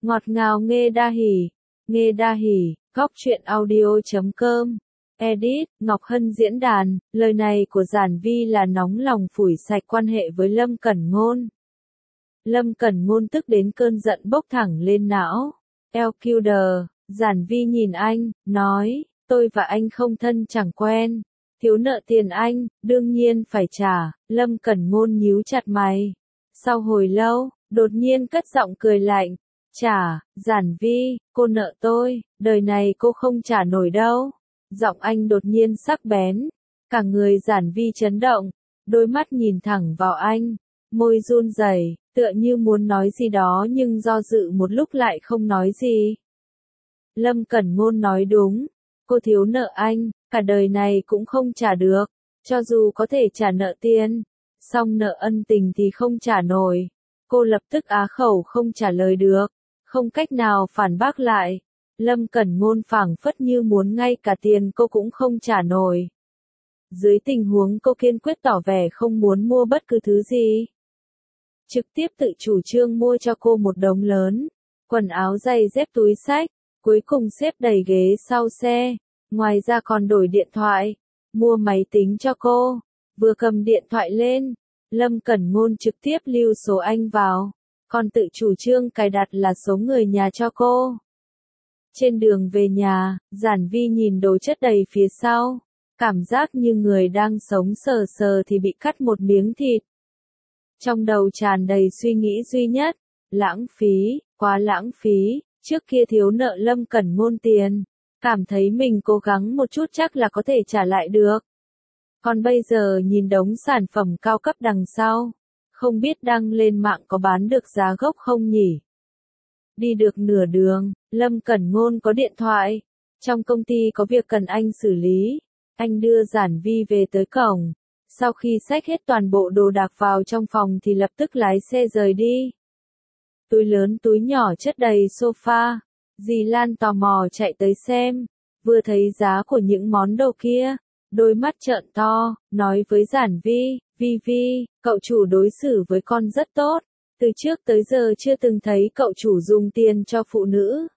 Ngọt ngào nghe đa hỉ, góc truyện audio.com. Edit, Ngọc Hân diễn đàn, lời này của Giản Vi là nóng lòng phủi sạch quan hệ với Lâm Cẩn Ngôn. Lâm Cẩn Ngôn tức đến cơn giận bốc thẳng lên não. LQD, Giản Vi nhìn anh, nói, tôi và anh không thân chẳng quen. Thiếu nợ tiền anh, đương nhiên phải trả. Lâm Cẩn Ngôn nhíu chặt mày. Sau hồi lâu, đột nhiên cất giọng cười lạnh. Trả, Giản Vi, cô nợ tôi, đời này cô không trả nổi đâu. Giọng anh đột nhiên sắc bén. Cả người Giản Vi chấn động, đôi mắt nhìn thẳng vào anh, môi run rẩy, tựa như muốn nói gì đó nhưng do dự một lúc lại không nói gì. Lâm Cẩn Ngôn nói đúng, cô thiếu nợ anh, cả đời này cũng không trả được, cho dù có thể trả nợ tiền, song nợ ân tình thì không trả nổi. Cô lập tức á khẩu không trả lời được, không cách nào phản bác lại. Lâm Cẩn Ngôn phảng phất như muốn ngay cả tiền cô cũng không trả nổi. Dưới tình huống cô kiên quyết tỏ vẻ không muốn mua bất cứ thứ gì, trực tiếp tự chủ trương mua cho cô một đống lớn, quần áo giày dép túi xách, cuối cùng xếp đầy ghế sau xe, ngoài ra còn đổi điện thoại, mua máy tính cho cô. Vừa cầm điện thoại lên, Lâm Cẩn Ngôn trực tiếp lưu số anh vào, còn tự chủ trương cài đặt là số người nhà cho cô. Trên đường về nhà, Giản Vi nhìn đồ chất đầy phía sau, cảm giác như người đang sống sờ sờ thì bị cắt một miếng thịt. Trong đầu tràn đầy suy nghĩ duy nhất, lãng phí, quá lãng phí, trước kia thiếu nợ Lâm Cẩn Ngôn tiền, cảm thấy mình cố gắng một chút chắc là có thể trả lại được. Còn bây giờ nhìn đống sản phẩm cao cấp đằng sau, không biết đăng lên mạng có bán được giá gốc không nhỉ? Đi được nửa đường, Lâm Cẩn Ngôn có điện thoại, trong công ty có việc cần anh xử lý, anh đưa Giản Vi về tới cổng, sau khi xách hết toàn bộ đồ đạc vào trong phòng thì lập tức lái xe rời đi. Túi lớn túi nhỏ chất đầy sofa, dì Lan tò mò chạy tới xem, vừa thấy giá của những món đồ kia, đôi mắt trợn to, nói với Giản Vi, Vi, cậu chủ đối xử với con rất tốt. Từ trước tới giờ chưa từng thấy cậu chủ dùng tiền cho phụ nữ.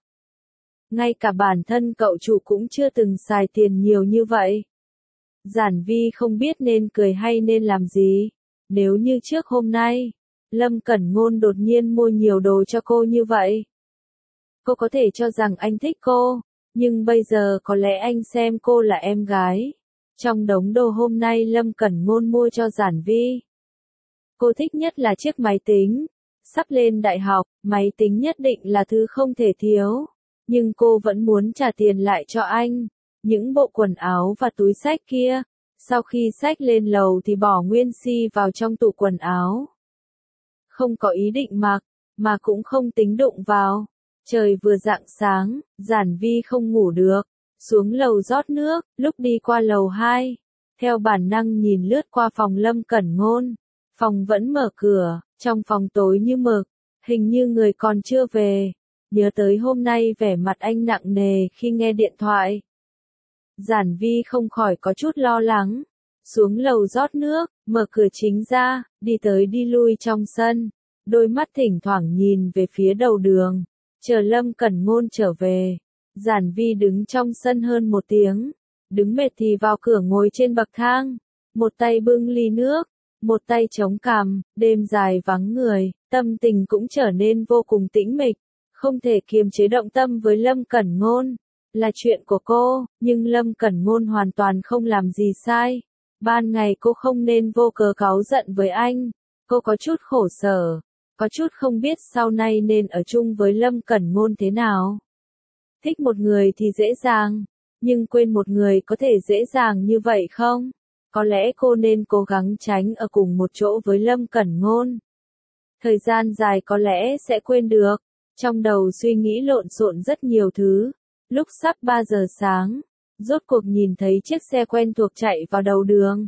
Ngay cả bản thân cậu chủ cũng chưa từng xài tiền nhiều như vậy. Giản Vi không biết nên cười hay nên làm gì. Nếu như trước hôm nay, Lâm Cẩn Ngôn đột nhiên mua nhiều đồ cho cô như vậy, cô có thể cho rằng anh thích cô, nhưng bây giờ có lẽ anh xem cô là em gái. Trong đống đồ hôm nay Lâm Cẩn Ngôn mua cho Giản Vi, cô thích nhất là chiếc máy tính. Sắp lên đại học, máy tính nhất định là thứ không thể thiếu. Nhưng cô vẫn muốn trả tiền lại cho anh. Những bộ quần áo và túi xách kia, sau khi xách lên lầu thì bỏ nguyên si vào trong tủ quần áo. Không có ý định mặc, mà cũng không tính đụng vào. Trời vừa rạng sáng, Giản Vi không ngủ được. Xuống lầu rót nước, lúc đi qua lầu 2. Theo bản năng nhìn lướt qua phòng Lâm Cẩn Ngôn. Phòng vẫn mở cửa, trong phòng tối như mực, hình như người còn chưa về. Nhớ tới hôm nay vẻ mặt anh nặng nề khi nghe điện thoại. Giản Vi không khỏi có chút lo lắng. Xuống lầu rót nước, mở cửa chính ra, đi tới đi lui trong sân. Đôi mắt thỉnh thoảng nhìn về phía đầu đường, chờ Lâm Cẩn Ngôn trở về. Giản Vi đứng trong sân hơn 1 tiếng. Đứng mệt thì vào cửa ngồi trên bậc thang. Một tay bưng ly nước, một tay chống cằm, đêm dài vắng người, tâm tình cũng trở nên vô cùng tĩnh mịch, không thể kiềm chế động tâm với Lâm Cẩn Ngôn. Là chuyện của cô, nhưng Lâm Cẩn Ngôn hoàn toàn không làm gì sai. Ban ngày cô không nên vô cớ cáu giận với anh, cô có chút khổ sở, có chút không biết sau này nên ở chung với Lâm Cẩn Ngôn thế nào. Thích một người thì dễ dàng, nhưng quên một người có thể dễ dàng như vậy không? Có lẽ cô nên cố gắng tránh ở cùng một chỗ với Lâm Cẩn Ngôn. Thời gian dài có lẽ sẽ quên được. Trong đầu suy nghĩ lộn xộn rất nhiều thứ. Lúc sắp 3 giờ sáng, rốt cuộc nhìn thấy chiếc xe quen thuộc chạy vào đầu đường.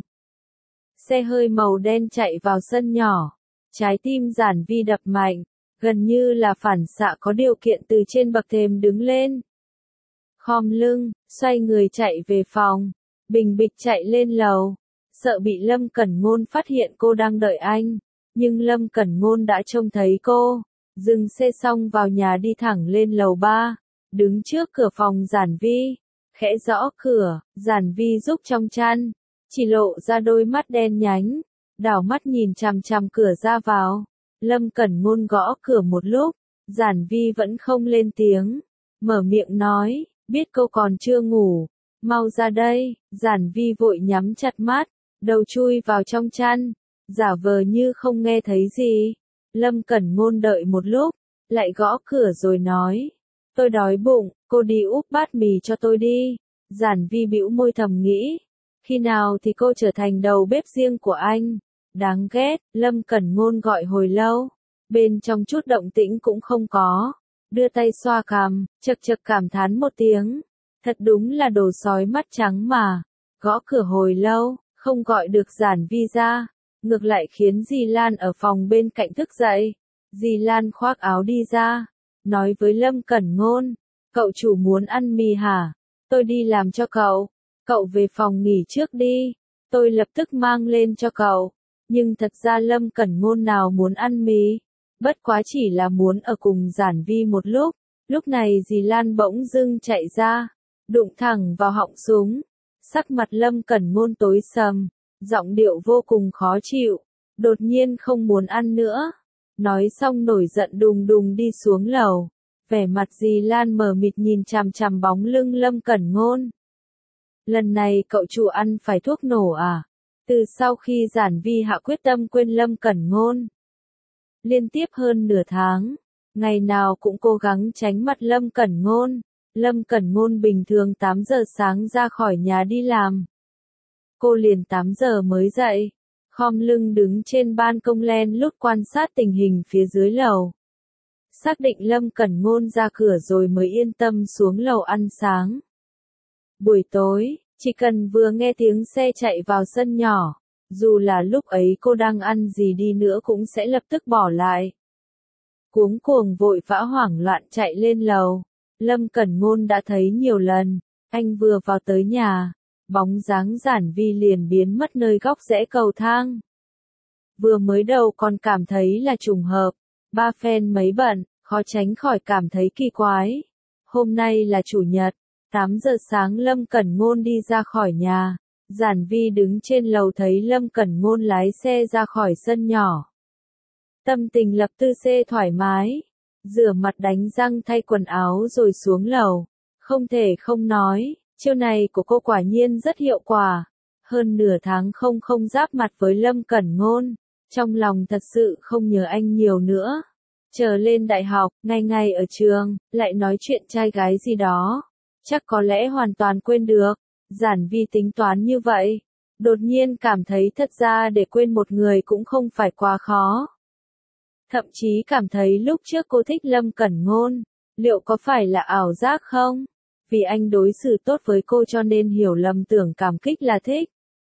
Xe hơi màu đen chạy vào sân nhỏ. Trái tim Giản Vi đập mạnh, gần như là phản xạ có điều kiện từ trên bậc thềm đứng lên. Khom lưng, xoay người chạy về phòng. Bình bịch chạy lên lầu, sợ bị Lâm Cẩn Ngôn phát hiện cô đang đợi anh, nhưng Lâm Cẩn Ngôn đã trông thấy cô, Dừng xe xong vào nhà đi thẳng lên lầu 3, đứng trước cửa phòng Giản Vi, khẽ gõ cửa, Giản Vi rúc trong chăn, chỉ lộ ra đôi mắt đen nhánh, đảo mắt nhìn chằm chằm cửa ra vào. Lâm Cẩn Ngôn gõ cửa một lúc, Giản Vi vẫn không lên tiếng, mở miệng nói, biết cô còn chưa ngủ, mau ra đây. Giản Vi vội nhắm chặt mắt, đầu chui vào trong chăn, giả vờ như không nghe thấy gì. Lâm Cẩn Ngôn đợi một lúc, lại gõ cửa rồi nói, tôi đói bụng, cô đi úp bát mì cho tôi đi. Giản Vi bĩu môi thầm nghĩ, khi nào thì cô trở thành đầu bếp riêng của anh. Đáng ghét. Lâm Cẩn Ngôn gọi hồi lâu, bên trong chút động tĩnh cũng không có, đưa tay xoa cằm, chật chật cảm thán một tiếng, thật đúng là đồ sói mắt trắng mà. Gõ cửa hồi lâu, không gọi được Giản Vi ra, ngược lại khiến Dì Lan ở phòng bên cạnh thức dậy. Dì Lan khoác áo đi ra, nói với Lâm Cẩn Ngôn, cậu chủ muốn ăn mì hả? Tôi đi làm cho cậu, cậu về phòng nghỉ trước đi, tôi lập tức mang lên cho cậu. Nhưng thật ra Lâm Cẩn Ngôn nào muốn ăn mì, bất quá chỉ là muốn ở cùng Giản Vi một lúc. Lúc này dì Lan bỗng dưng chạy ra, đụng thẳng vào họng súng. Sắc mặt Lâm Cẩn Ngôn tối sầm, giọng điệu vô cùng khó chịu, đột nhiên không muốn ăn nữa. Nói xong nổi giận đùng đùng đi xuống lầu, vẻ mặt dì Lan mờ mịt nhìn chằm chằm bóng lưng Lâm Cẩn Ngôn. Lần này cậu chủ ăn phải thuốc nổ à? Từ sau khi Giản Vi hạ quyết tâm quên Lâm Cẩn Ngôn, liên tiếp hơn nửa tháng, ngày nào cũng cố gắng tránh mặt Lâm Cẩn Ngôn. Lâm Cẩn Ngôn bình thường 8 giờ sáng ra khỏi nhà đi làm. Cô liền 8 giờ mới dậy, khom lưng đứng trên ban công len lút quan sát tình hình phía dưới lầu. Xác định Lâm Cẩn Ngôn ra cửa rồi mới yên tâm xuống lầu ăn sáng. Buổi tối, chỉ cần vừa nghe tiếng xe chạy vào sân nhỏ, dù là lúc ấy cô đang ăn gì đi nữa cũng sẽ lập tức bỏ lại. Cuống cuồng vội vã hoảng loạn chạy lên lầu. Lâm Cẩn Ngôn đã thấy nhiều lần, anh vừa vào tới nhà, bóng dáng Giản Vi liền biến mất nơi góc rẽ cầu thang. Vừa mới đầu còn cảm thấy là trùng hợp, ba phen mấy bận, khó tránh khỏi cảm thấy kỳ quái. Hôm nay là chủ nhật, 8 giờ sáng Lâm Cẩn Ngôn đi ra khỏi nhà, Giản Vi đứng trên lầu thấy Lâm Cẩn Ngôn lái xe ra khỏi sân nhỏ. Tâm tình lập tức thoải mái, rửa mặt đánh răng thay quần áo rồi xuống lầu. Không thể không nói, chiêu này của cô quả nhiên rất hiệu quả. Hơn nửa tháng không giáp mặt với Lâm Cẩn Ngôn, trong lòng thật sự không nhớ anh nhiều nữa. Chờ lên đại học, ngày ngày ở trường, lại nói chuyện trai gái gì đó, chắc có lẽ hoàn toàn quên được. Giản Vi tính toán như vậy, đột nhiên cảm thấy thật ra để quên một người cũng không phải quá khó. Thậm chí cảm thấy lúc trước cô thích Lâm Cẩn Ngôn, liệu có phải là ảo giác không? Vì anh đối xử tốt với cô cho nên hiểu lầm tưởng cảm kích là thích.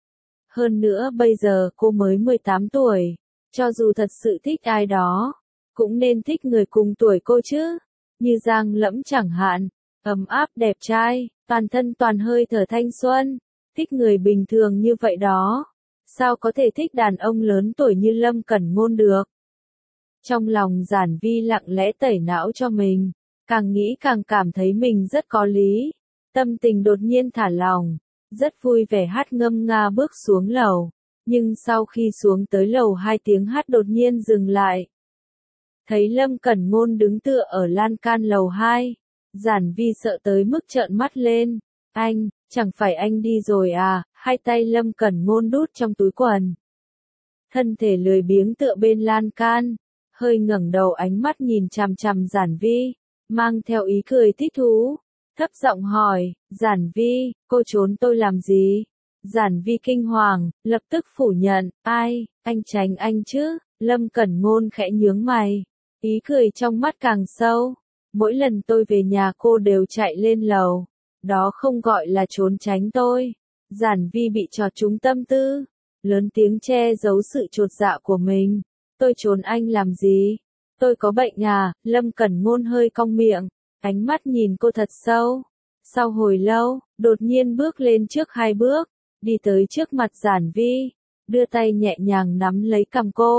Hơn nữa bây giờ cô mới 18 tuổi, cho dù thật sự thích ai đó, cũng nên thích người cùng tuổi cô chứ. Như Giang Lẫm chẳng hạn, ấm áp đẹp trai, toàn thân toàn hơi thở thanh xuân, thích người bình thường như vậy đó. Sao có thể thích đàn ông lớn tuổi như Lâm Cẩn Ngôn được? Trong lòng Giản Vi lặng lẽ tẩy não cho mình, càng nghĩ càng cảm thấy mình rất có lý. Tâm tình đột nhiên thả lỏng, rất vui vẻ hát ngâm nga bước xuống lầu. Nhưng sau khi xuống tới lầu 2 tiếng hát đột nhiên dừng lại. Thấy Lâm Cẩn Ngôn đứng tựa ở lan can lầu 2, Giản Vi sợ tới mức trợn mắt lên. Anh, chẳng phải anh đi rồi à? Hai tay Lâm Cẩn Ngôn đút trong túi quần. Thân thể lười biếng tựa bên lan can, hơi ngẩng đầu ánh mắt nhìn chằm chằm Giản Vi, mang theo ý cười thích thú, thấp giọng hỏi, Giản Vi, cô trốn tôi làm gì? Giản Vi kinh hoàng, lập tức phủ nhận, ai, anh tránh anh chứ? Lâm Cẩn Ngôn khẽ nhướng mày, ý cười trong mắt càng sâu. Mỗi lần tôi về nhà cô đều chạy lên lầu, đó không gọi là trốn tránh tôi. Giản Vi bị chọt trúng tâm tư, lớn tiếng che giấu sự chột dạ của mình. Tôi trốn anh làm gì? Tôi có bệnh à? Lâm Cẩn Ngôn hơi cong miệng, ánh mắt nhìn cô thật sâu. Sau hồi lâu, đột nhiên bước lên trước 2 bước, đi tới trước mặt Giản Vi, đưa tay nhẹ nhàng nắm lấy cằm cô,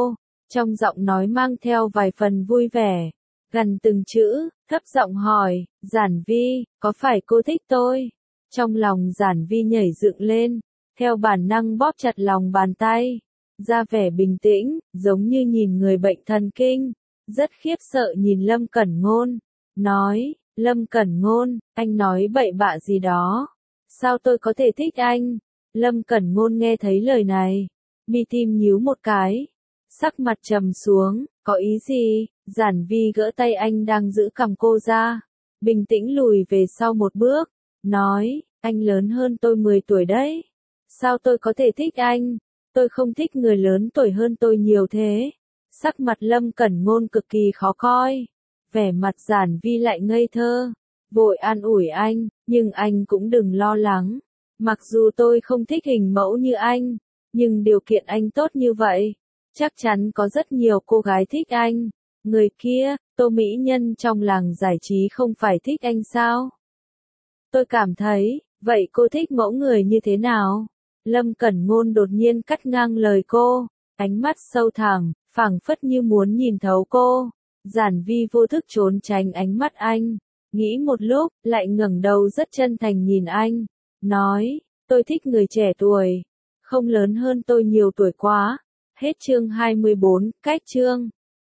Trong giọng nói mang theo vài phần vui vẻ. Gần từng chữ, thấp giọng hỏi, Giản Vi, có phải cô thích tôi? Trong lòng Giản Vi nhảy dựng lên, theo bản năng bóp chặt lòng bàn tay, ra vẻ bình tĩnh, giống như nhìn người bệnh thần kinh, rất khiếp sợ nhìn Lâm Cẩn Ngôn, nói, Lâm Cẩn Ngôn, anh nói bậy bạ gì đó, sao tôi có thể thích anh? Lâm Cẩn Ngôn nghe thấy lời này, mi tim nhíu một cái, sắc mặt trầm xuống, có ý gì? Giản Vi gỡ tay anh đang giữ cằm cô ra, bình tĩnh lùi về sau một bước, nói, anh lớn hơn tôi 10 tuổi đấy. Sao tôi có thể thích anh? Tôi không thích người lớn tuổi hơn tôi nhiều thế. Sắc mặt Lâm Cẩn Ngôn cực kỳ khó coi. Vẻ mặt Giản Vi lại ngây thơ. Vội an ủi anh, nhưng anh cũng đừng lo lắng. Mặc dù tôi không thích hình mẫu như anh, nhưng điều kiện anh tốt như vậy, chắc chắn có rất nhiều cô gái thích anh. Người kia, Tô mỹ nhân trong làng giải trí không phải thích anh sao? Tôi cảm thấy, vậy cô thích mẫu người như thế nào? Lâm Cẩn Ngôn đột nhiên cắt ngang lời cô, ánh mắt sâu thẳm, phảng phất như muốn nhìn thấu cô. Giản Vi vô thức trốn tránh ánh mắt anh, nghĩ một lúc, lại ngẩng đầu rất chân thành nhìn anh, nói, tôi thích người trẻ tuổi, không lớn hơn tôi nhiều tuổi quá. Hết chương 24, cách chương.